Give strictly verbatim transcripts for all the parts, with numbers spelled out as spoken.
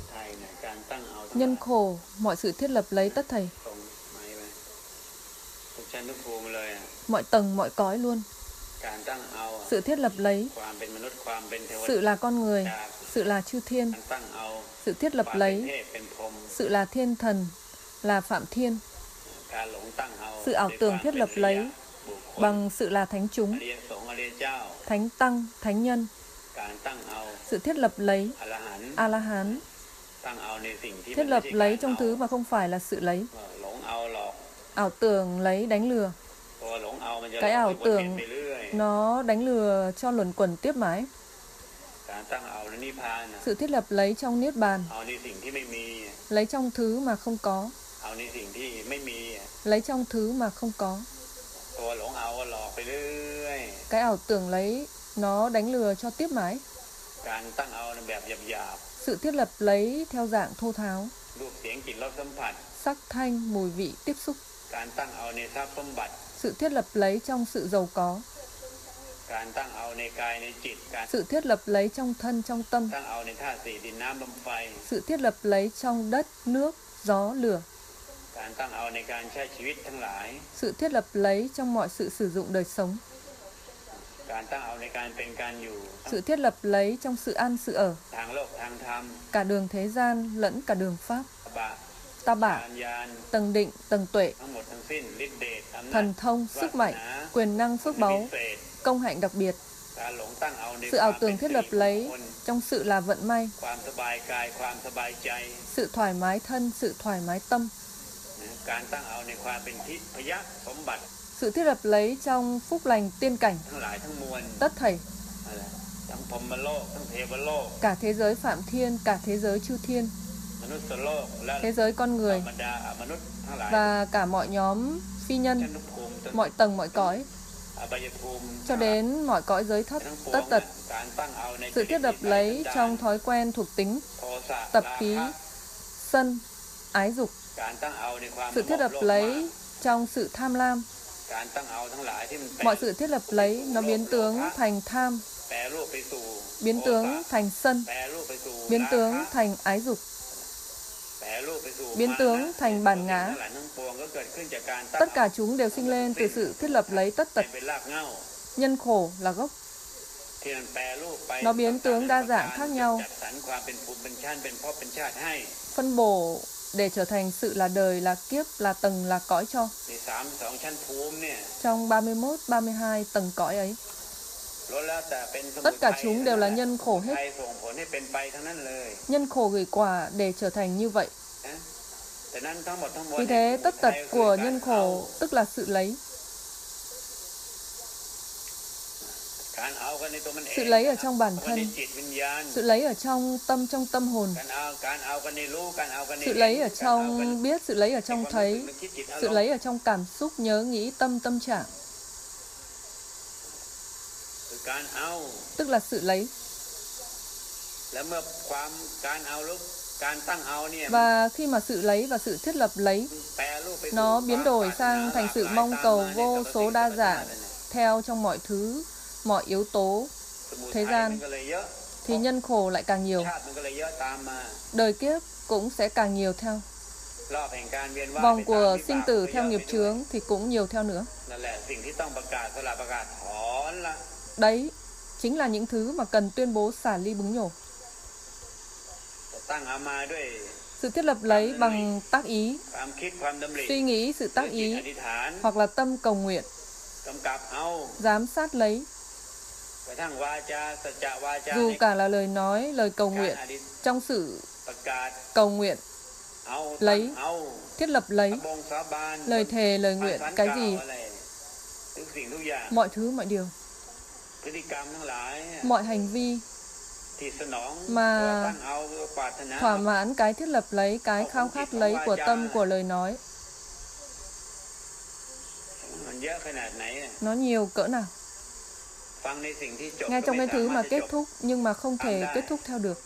Nhân khổ, mọi sự thiết lập lấy tất thảy, mọi tầng, mọi cõi luôn. Sự thiết lập lấy, sự là con người, sự là chư thiên. Sự thiết lập lấy, sự là thiên thần, là phạm thiên. Sự ảo tưởng thiết lập lấy, bằng sự là thánh chúng, thánh tăng, thánh nhân. Sự thiết lập lấy, A-la-hán, thiết lập lấy trong thứ mà không phải là sự lấy. Ảo tưởng lấy đánh lừa. Cái ảo tưởng nó đánh lừa cho luẩn quẩn tiếp mãi. Sự thiết lập lấy trong niết bàn, lấy trong thứ mà không có, lấy trong thứ mà không có. Cái ảo tưởng lấy nó đánh lừa cho tiếp mãi. Sự thiết lập lấy theo dạng thô tháo, sắc thanh mùi vị tiếp xúc. Sự thiết lập lấy trong sự giàu có, sự thiết lập lấy trong thân trong tâm, sự thiết lập lấy trong đất, nước, gió, lửa, sự thiết lập lấy trong mọi sự sử dụng đời sống, sự thiết lập lấy trong sự ăn sự ở, cả đường thế gian lẫn cả đường pháp, ta bả, tầng định, tầng tuệ, thần thông, sức mạnh, quyền năng, phước báu, công hạnh đặc biệt. Sự ảo tưởng thiết lập lấy trong sự là vận may, sự thoải mái thân, sự thoải mái tâm. Sự thiết lập lấy trong phúc lành tiên cảnh, tất thảy, cả thế giới phạm thiên, cả thế giới chư thiên, thế giới con người và cả mọi nhóm phi nhân, mọi tầng mọi cõi, cho đến mọi cõi giới thấp, tất tật. Sự thiết lập lấy trong thói quen thuộc tính, tập khí, sân, ái dục. Sự thiết lập lấy trong sự tham lam. Mọi sự thiết lập lấy nó biến tướng thành tham, biến tướng thành sân, biến tướng thành ái dục, biến tướng thành bản ngã. Tất cả chúng đều sinh lên từ sự thiết lập lấy tất tật. Nhân khổ là gốc. Nó biến tướng đa dạng khác nhau, phân bổ để trở thành sự là đời, là kiếp, là tầng, là cõi cho. Trong ba mươi mốt, ba mươi hai tầng cõi ấy, tất cả chúng đều là nhân khổ hết. Nhân khổ gửi quả để trở thành như vậy. Vì thế tất tật của nhân khổ tức là sự lấy. Sự lấy ở trong bản thân, sự lấy ở trong tâm, trong tâm hồn, sự lấy ở trong biết, sự lấy ở trong thấy, sự lấy ở trong cảm xúc, nhớ nghĩ, tâm, tâm trạng. Tức là sự lấy. Và khi mà sự lấy và sự thiết lập lấy, nó biến đổi sang thành sự mong cầu vô số đa dạng theo trong mọi thứ, mọi yếu tố thế gian, thì nhân khổ lại càng nhiều. Đời kiếp cũng sẽ càng nhiều theo. Vòng của sinh tử theo nghiệp chướng thì cũng nhiều theo nữa. Đấy chính là những thứ mà cần tuyên bố xả ly bứng nhổ. Sự thiết lập lấy bằng tác ý, suy nghĩ sự tác ý, hoặc là tâm cầu nguyện, giám sát lấy. Dù cả là lời nói, lời cầu nguyện, trong sự cầu nguyện, lấy, thiết lập lấy, lời thề, lời nguyện, cái gì, mọi thứ, mọi điều, mọi hành vi mà thỏa mãn cái thiết lập lấy, cái khao khát lấy của tâm, của lời nói, nó nhiều cỡ nào. Nghe trong cái thứ mà kết thúc nhưng mà không thể kết thúc theo được.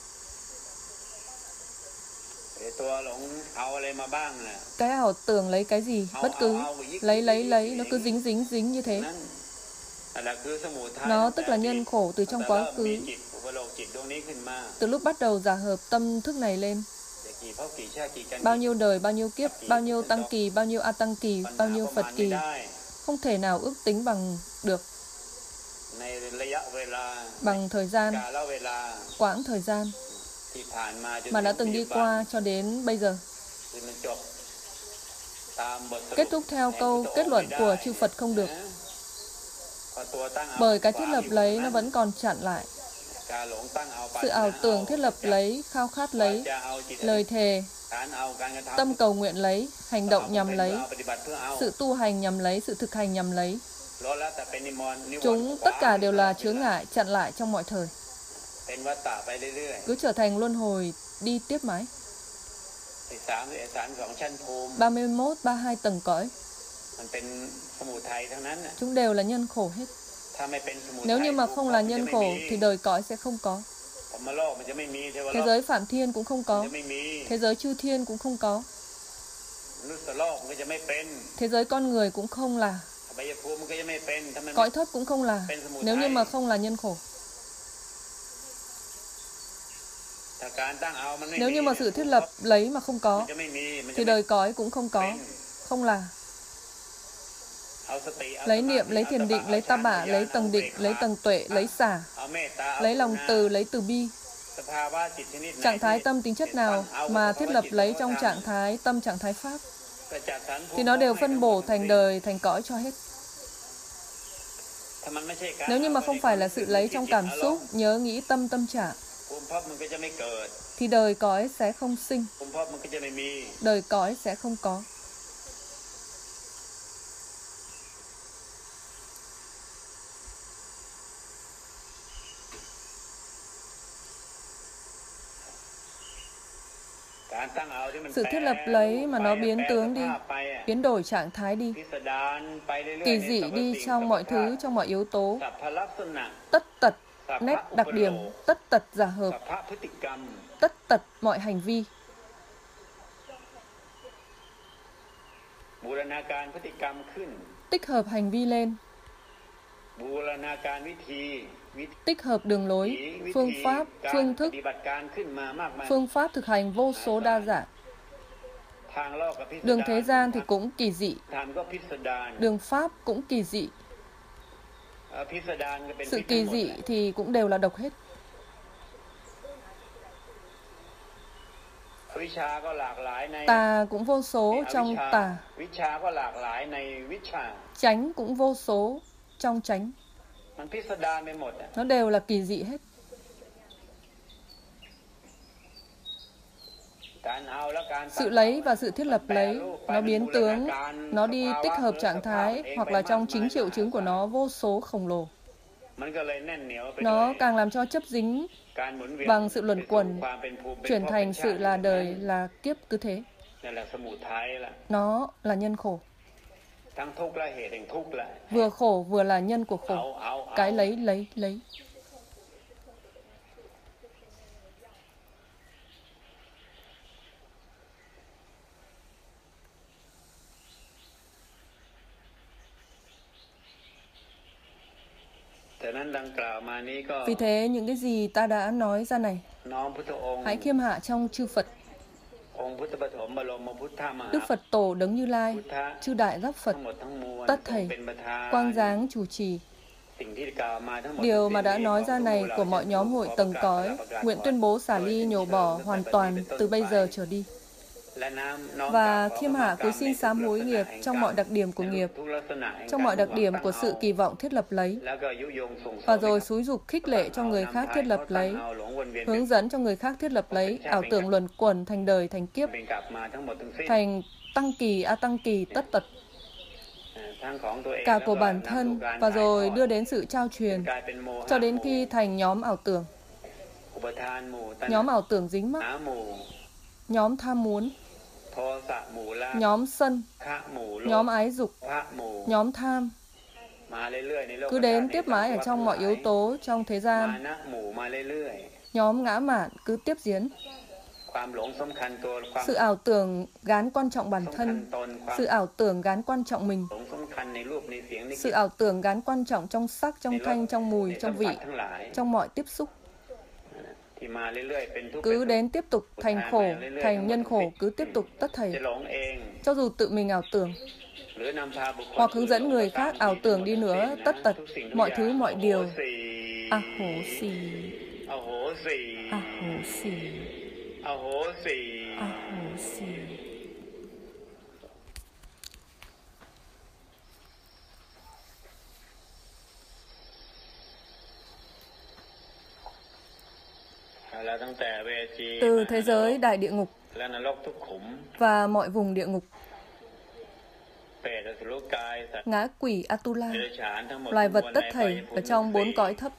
Cái ảo tưởng lấy cái gì, bất cứ lấy lấy lấy nó cứ dính dính dính như thế. Nó tức là nhân khổ từ trong quá khứ. Từ lúc bắt đầu giả hợp tâm thức này lên, bao nhiêu đời, bao nhiêu kiếp, bao nhiêu tăng kỳ, bao nhiêu a tăng kỳ, bao nhiêu Phật kỳ, không thể nào ước tính bằng được, bằng thời gian, quãng thời gian mà đã từng đi qua cho đến bây giờ. Kết thúc theo câu kết luận của chư Phật không được, bởi cái thiết lập lấy nó vẫn còn chặn lại. Sự ảo tưởng thiết lập lấy, khao khát lấy, lời thề, tâm cầu nguyện lấy, hành động nhằm lấy, sự tu hành nhằm lấy, sự thực hành nhằm lấy. Chúng tất cả đều là chướng ngại chặn lại trong mọi thời, cứ trở thành luân hồi đi tiếp mãi. ba mươi mốt, ba mươi hai tầng cõi, chúng đều là nhân khổ hết. Nếu như mà không là nhân khổ thì đời cõi sẽ không có. Thế giới Phạm Thiên cũng không có. Thế giới Chư Thiên cũng không có. Thế giới con người cũng không là. Cõi thấp cũng không là. Nếu như mà không là nhân khổ. Nếu như mà sự thiết lập lấy mà không có thì đời cõi cũng không có, không là. Lấy niệm, lấy thiền định, lấy tam bả, lấy tầng định, lấy tầng tuệ, lấy xả, lấy lòng từ, lấy từ bi. Trạng thái tâm tính chất nào mà thiết lập lấy trong trạng thái tâm, trạng thái pháp, thì nó đều phân bổ thành đời, thành cõi cho hết. Nếu như mà không phải là sự lấy trong cảm xúc, nhớ nghĩ tâm, tâm trạng, thì đời cõi sẽ không sinh, đời cõi sẽ không có. Sự thiết lập lấy mà nó biến tướng đi, biến đổi trạng thái đi, kỳ dị đi trong mọi thứ, trong mọi yếu tố, tất tật nét đặc điểm, tất tật giả hợp, tất tật mọi hành vi. Tích hợp hành vi lên, tích hợp đường lối, phương pháp, phương thức, phương pháp thực hành vô số đa dạng. Đường thế gian thì cũng kỳ dị, đường pháp cũng kỳ dị. Sự kỳ dị thì cũng đều là độc hết. Tà cũng vô số trong tà, chánh cũng vô số trong chánh. Nó đều là kỳ dị hết. Sự lấy và sự thiết lập lấy, nó biến tướng, nó đi tích hợp trạng thái, hoặc là trong chính triệu chứng của nó vô số khổng lồ. Nó càng làm cho chấp dính bằng sự luẩn quẩn, chuyển thành sự là đời, là kiếp cứ thế. Nó là nhân khổ. Vừa khổ vừa là nhân của khổ. Cái lấy, lấy, lấy. Vì thế, những cái gì ta đã nói ra này, hãy khiêm hạ trong chư Phật. Đức Phật Tổ Đấng Như Lai, chư Đại Giác Phật, tất thảy, quang giáng chủ trì. Điều mà đã nói ra này của mọi nhóm hội tầng cõi, nguyện tuyên bố xả ly nhổ bỏ hoàn toàn từ bây giờ trở đi. Và khiêm hạ cúi xin sám hối nghiệp trong mọi đặc điểm của nghiệp, trong mọi đặc điểm của sự kỳ vọng thiết lập lấy, và rồi xúi dục khích lệ cho người khác thiết lập lấy, hướng dẫn cho người khác thiết lập lấy, ảo tưởng luẩn quẩn thành đời, thành kiếp, thành tăng kỳ, a tăng kỳ, tất tật, cả của bản thân, và rồi đưa đến sự trao truyền, cho đến khi thành nhóm ảo tưởng, nhóm ảo tưởng dính mắc, nhóm tham muốn, nhóm sân, nhóm ái dục, nhóm tham, cứ đến tiếp mãi ở trong mọi yếu tố trong thế gian. Nhóm ngã mạn cứ tiếp diễn. Sự ảo tưởng gán quan trọng bản thân, sự ảo tưởng gán quan trọng mình, sự ảo tưởng gán quan trọng trong sắc, trong thanh, trong mùi, trong vị, trong mọi tiếp xúc. Cứ đến tiếp tục thành khổ, thành nhân khổ, cứ tiếp tục tất thảy. Cho dù tự mình ảo tưởng, hoặc hướng dẫn người khác ảo tưởng đi nữa, tất tật, mọi thứ, mọi điều. A hổ xì, a hổ xì, a hổ xì, a hổ xì. Từ thế giới đại địa ngục và mọi vùng địa ngục, ngã quỷ Atula, loài vật tất thảy ở trong bốn cõi thấp,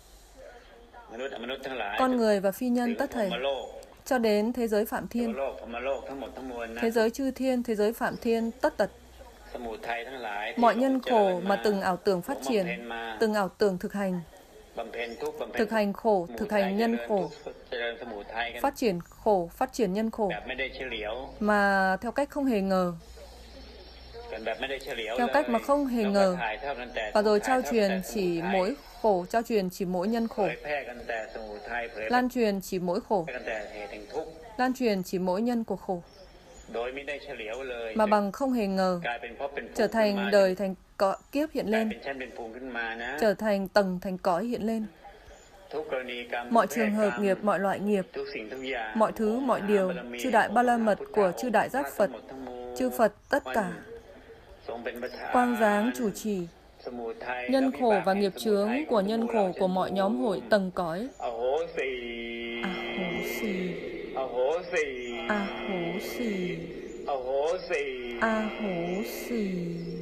con người và phi nhân tất thảy, cho đến thế giới Phạm Thiên, thế giới chư thiên, thế giới Phạm Thiên, tất tật. Mọi nhân khổ mà từng ảo tưởng phát triển, từng ảo tưởng thực hành, thực hành khổ, thực hành nhân khổ, phát triển khổ, phát triển nhân khổ, mà theo cách không hề ngờ, theo cách mà không hề ngờ, và rồi trao truyền chỉ mỗi khổ, trao truyền chỉ mỗi nhân khổ, lan truyền chỉ mỗi khổ, lan truyền chỉ mỗi nhân của khổ, mà bằng không hề ngờ, trở thành đời, thành có kiếp hiện lên, trở thành tầng, thành cõi hiện lên. Mọi trường hợp nghiệp, mọi loại nghiệp, mọi thứ, mọi điều, chư đại ba la mật của chư đại giác Phật, chư Phật tất cả, quang dáng chủ trì, nhân khổ và nghiệp chướng của nhân khổ của mọi nhóm hội tầng cõi. A hố xì, a hố xì, a hố xì, a hố xì.